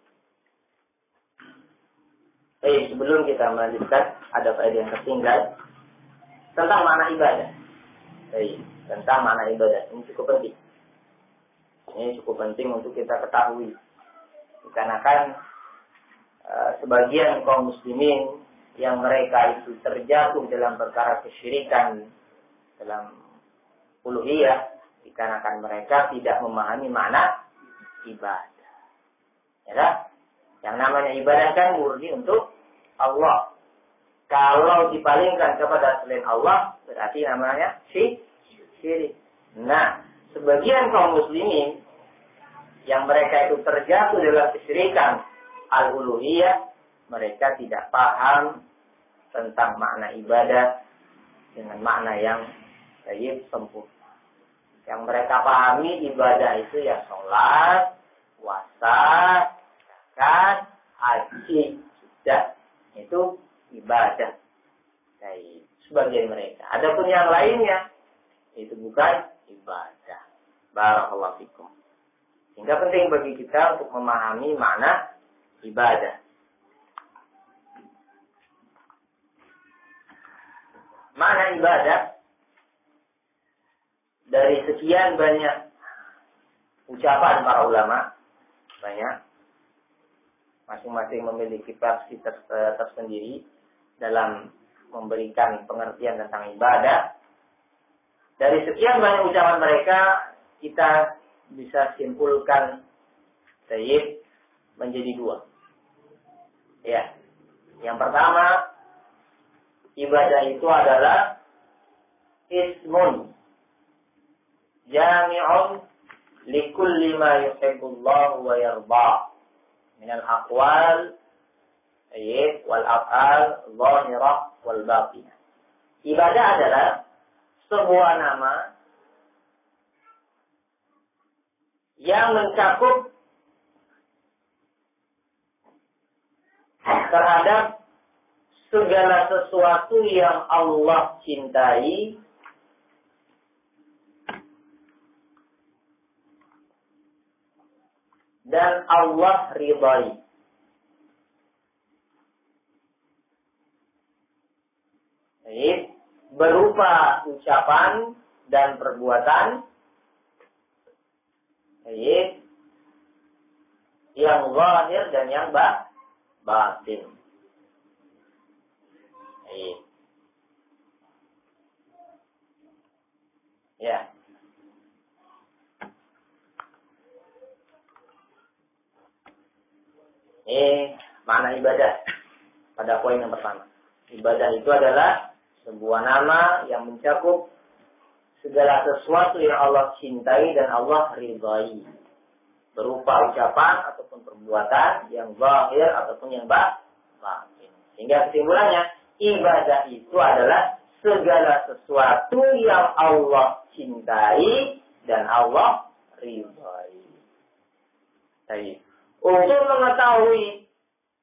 eh sebelum kita melanjutkan ada faedah yang tertinggal tentang makna ibadah. Eh, tentang makna ibadah ini cukup penting. Ini cukup penting untuk kita ketahui. Dikarenakan uh, sebagian kaum muslimin yang mereka itu terjatuh dalam perkara kesyirikan dalam uluhiyah, dikarenakan mereka tidak memahami makna ibadah. Ya, yang namanya ibadah kan murni untuk Allah. Kalau dipalingkan kepada selain Allah, berarti namanya syirik. Nah, sebagian kaum muslimin yang mereka itu terjatuh dalam kesyirikan al-uluhiyah, mereka tidak paham tentang makna ibadah dengan makna yang baik sempurna. Yang mereka pahami ibadah itu ya sholat, puasa, zakat, haji, sudah. Itu ibadah. Baik, sebagian mereka. Adapun yang lainnya itu bukan ibadah. Barakallahu fikum. Sehingga penting bagi kita untuk memahami makna ibadah. Makna ibadah dari sekian banyak ucapan para ulama, banyak, masing-masing memiliki versi tersendiri dalam memberikan pengertian tentang ibadah. Dari sekian banyak ucapan mereka, kita bisa simpulkan Sayyid menjadi dua. Ya, yang pertama, ibadah itu adalah ismun jami'un likulli ma yuhibbullahu wa yarda minal aqwal ayyid wal af'al zahirah wal batinah. Ibadah adalah sebuah nama yang mencakup terhadap segala sesuatu yang Allah cintai dan Allah ridai. Baik, berupa ucapan dan perbuatan, baik, yang zahir dan yang batin. Baik. Ya. Ini makna ibadah pada poin yang pertama. Ibadah itu adalah sebuah nama yang mencakup segala sesuatu yang Allah cintai dan Allah ridai, berupa ucapan ataupun perbuatan yang zahir ataupun yang batin. Sehingga kesimpulannya, ibadah itu adalah segala sesuatu yang Allah cintai dan Allah ridai. Baik. Untuk mengetahui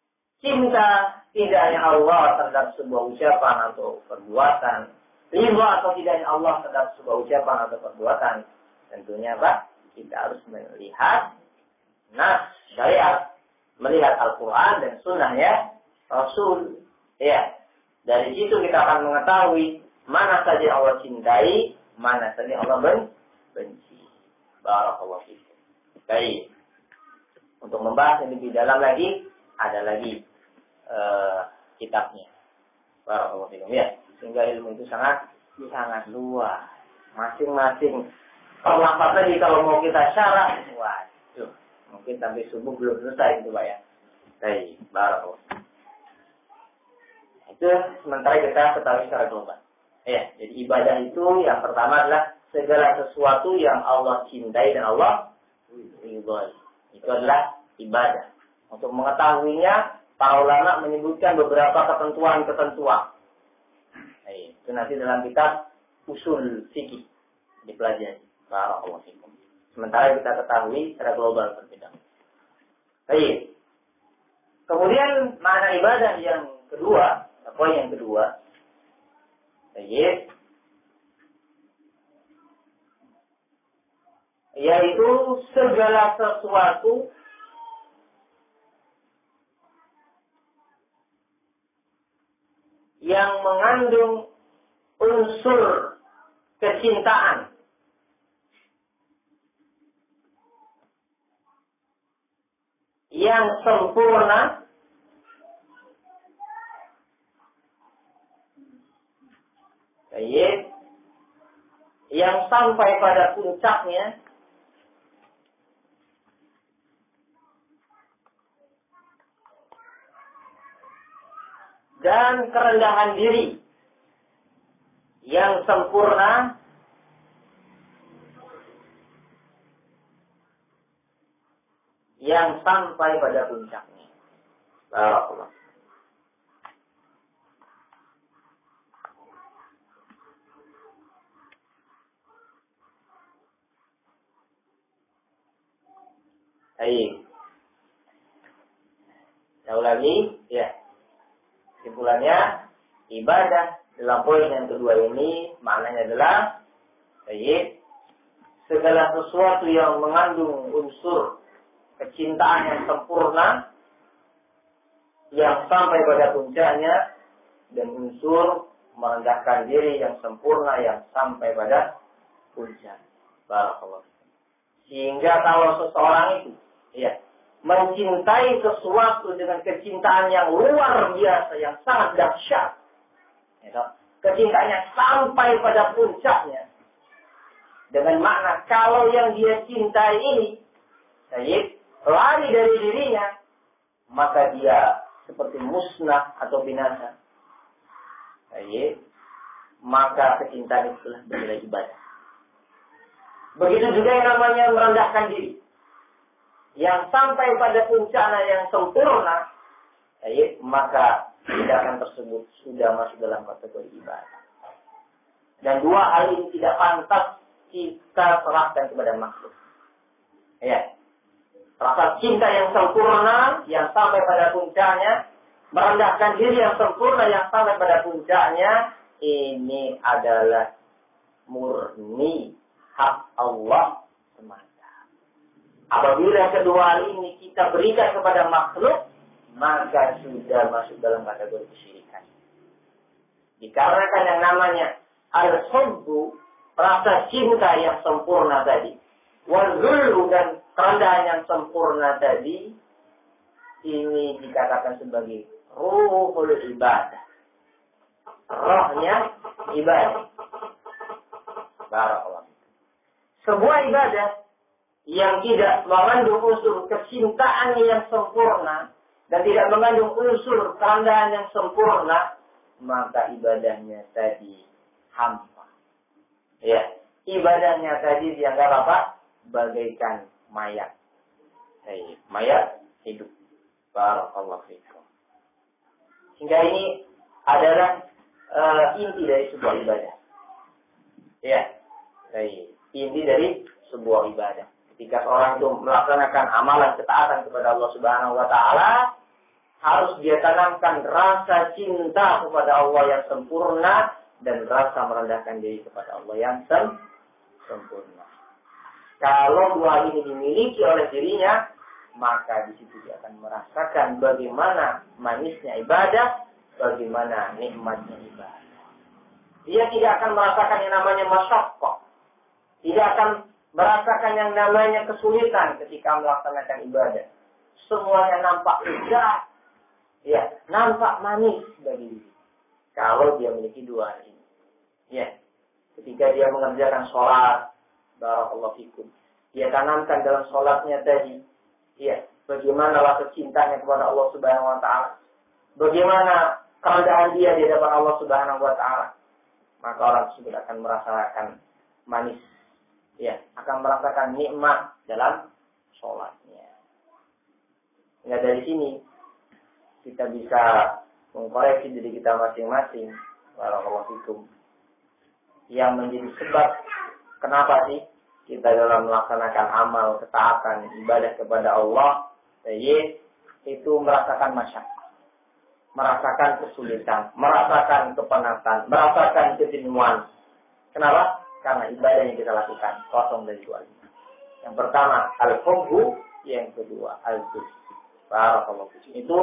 cinta tidaknya Allah terhadap sebuah ucapan atau perbuatan, ridha atau tidaknya Allah terhadap sebuah ucapan atau perbuatan, tentunya apa? Kita harus melihat nas syariat, melihat Al-Quran dan sunnahnya Rasul. Ya, dari situ kita akan mengetahui mana saja Allah cintai, mana saja Allah benci. Barakallahu fiikum. Baik. Untuk membahas yang lebih dalam lagi, ada lagi uh, kitabnya. Barakallahu fiikum. Ya, sehingga ilmu itu sangat sangat luas. Masing-masing perlapat tadi kalau mau kita syarah, waduh, mungkin sampai subuh belum selesai itu Pak ya. Baik, barakallahu. Itu sementara kita ketahui secara global. Ya, jadi ibadah itu yang pertama adalah segala sesuatu yang Allah cintai dan Allah ridhoi. Itu adalah ibadah. Untuk mengetahuinya, para ulama menyebutkan beberapa ketentuan-ketentuan. Nah, itu nanti dalam kitab usul fikih dipelajari. Barakallahu fikum. Sementara kita ketahui secara global berbeda. Baik. Kemudian makna ibadah yang kedua, poin yang kedua, baik, yaitu segala sesuatu yang mengandung unsur kecintaan yang sempurna baik, yang sampai pada puncaknya dan kerendahan diri yang sempurna yang sampai pada puncaknya. Barakallahu. Baik. Saya ulangi, ya. Kesimpulannya, ibadah dalam poin yang kedua ini maknanya adalah baik, segala sesuatu yang mengandung unsur kecintaan yang sempurna yang sampai pada puncaknya dan unsur merendahkan diri yang sempurna yang sampai pada puncak. Barakallahu. Sehingga kalau seseorang itu ya mencintai sesuatu dengan kecintaan yang luar biasa, yang sangat dahsyat, ya, kecintaannya sampai pada puncaknya, dengan makna kalau yang dia cintai ini baik lari dari dirinya, maka dia seperti musnah atau binasa. Baik, maka kecintaan itulah bernilai ibadah. Begitu juga yang namanya merendahkan diri, yang sampai pada puncaknya yang sempurna, baik, maka tindakan tersebut sudah masuk dalam kategori ibadah. Dan dua hal ini tidak pantas kita serahkan kepada makhluk. Ya. Rasa cinta yang sempurna yang sampai pada puncaknya, merendahkan diri yang sempurna yang sampai pada puncaknya, ini adalah murni hak Allah semata. Apabila kedua hal ini kita berikan kepada makhluk, maka sudah masuk dalam kategori kesyirikan. Dikarenakan yang namanya al-hubbu, rasa cinta yang sempurna tadi, wal-zullu dan kerendahan yang sempurna tadi, ini dikatakan sebagai ruhul ibadah. Rohnya ibadah. Barakallahu. Sebuah ibadah yang tidak mengandung unsur kecintaan yang sempurna dan tidak mengandung unsur kerendahan yang sempurna, maka ibadahnya tadi hampa. Ya, ibadahnya tadi dianggap apa? Bagaikan mayat. Hey, mayat hidup. Barakallahu fiikum. Sehingga ini adalah uh, inti dari sebuah ibadah. Ya, hey, inti dari sebuah ibadah. Ketika seorang itu melaksanakan amalan ketaatan kepada Allah Subhanahu wa taala, harus dia tanamkan rasa cinta kepada Allah yang sempurna dan rasa merendahkan diri kepada Allah yang sem- sempurna. Kalau dua ini dimiliki oleh dirinya, maka di situ dia akan merasakan bagaimana manisnya ibadah, bagaimana nikmatnya ibadah. Dia tidak akan merasakan yang namanya masyaqqah. Tidak akan merasakan yang namanya kesulitan ketika melaksanakan ibadah. Semuanya nampak mudah. Ya, nampak manis bagi diri. Kalau dia memiliki dua ini. Ya. Ketika dia mengerjakan sholat, barakallahu fikum, dia tanamkan dalam sholatnya tadi, ya, bagaimana rasa cintanya kepada Allah Subhanahu wa taala. Bagaimana kerendahan dia di hadapan Allah Subhanahu wa taala. Maka orang tersebut akan merasakan manis. Ya, akan merasakan nikmat dalam sholatnya. Hingga dari sini kita bisa mengkoreksi diri kita masing-masing, barakallahu fikum, yang menjadi sebab kenapa sih kita dalam melaksanakan amal, ketaatan, ibadah kepada Allah, itu merasakan masyaqqah, merasakan kesulitan, merasakan kepenatan, merasakan kejenuhan. Kenapa? Karena ibadah yang kita lakukan kosong dari dua ini. Yang pertama al-hubbu, yang kedua al-hubbu. Barakallahu fikum. Itu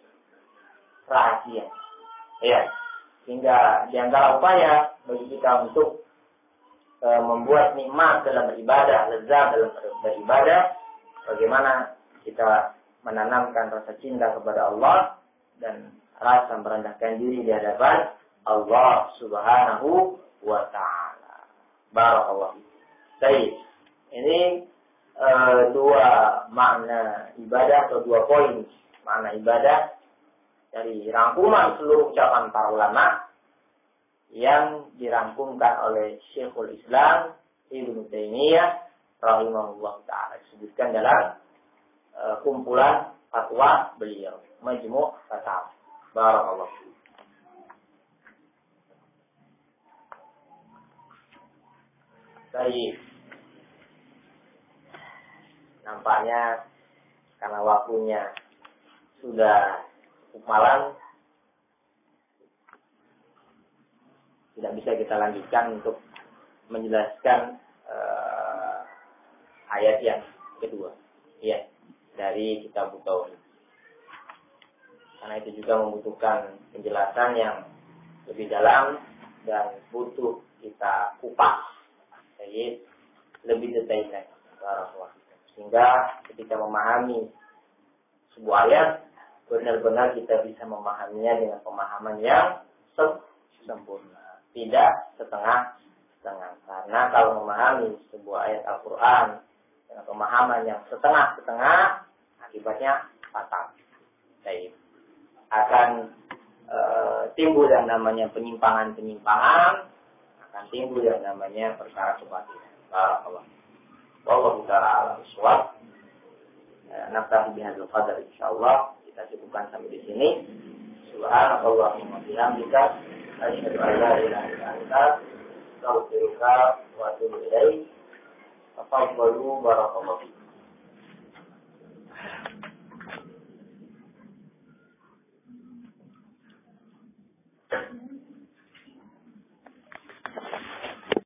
rahasia. Ya. Sehingga di antara upaya bagi kita untuk e, membuat nikmat dalam beribadah, lezat dalam beribadah, bagaimana kita menanamkan rasa cinta kepada Allah dan rasa merendahkan diri di hadapan Allah Subhanahu wa taala. Barakallahu fikum. Baik. Ini e, dua makna ibadah atau dua poin makna ibadah dari rangkuman seluruh ucapan para ulama yang dirangkumkan oleh Syekhul Islam Ibnu Taimiyah rahimahullah taala, disebutkan dalam uh, kumpulan fatwa beliau, Majmu' Fatawa. Barakallahu fiik. Baik. Nampaknya karena waktunya sudah malam, tidak bisa kita lanjutkan untuk menjelaskan uh, ayat yang kedua, ya, dari kitab Tauhid. Karena itu juga membutuhkan penjelasan yang lebih dalam dan butuh kita kupas, jadi lebih detail lagi, sehingga ketika memahami sebuah ayat, benar-benar kita bisa memahaminya dengan pemahaman yang sempurna, tidak setengah-setengah. Karena kalau memahami sebuah ayat Al-Quran dengan pemahaman yang setengah-setengah, akibatnya fatal. Baik. Akan e, timbul yang namanya penyimpangan-penyimpangan, akan timbul yang namanya perkara kebatilan. Barakallahu. Wallahu ta'ala a'lam bishawab. Naftahi bihadzal qadar insyaallah. Kita cukupkan sampai di sini. Subhanallahumma bihamdika asyhadu an la ilaha illa anta astaghfiruka wa atubu ilaik. Tafadhalu barakallahu.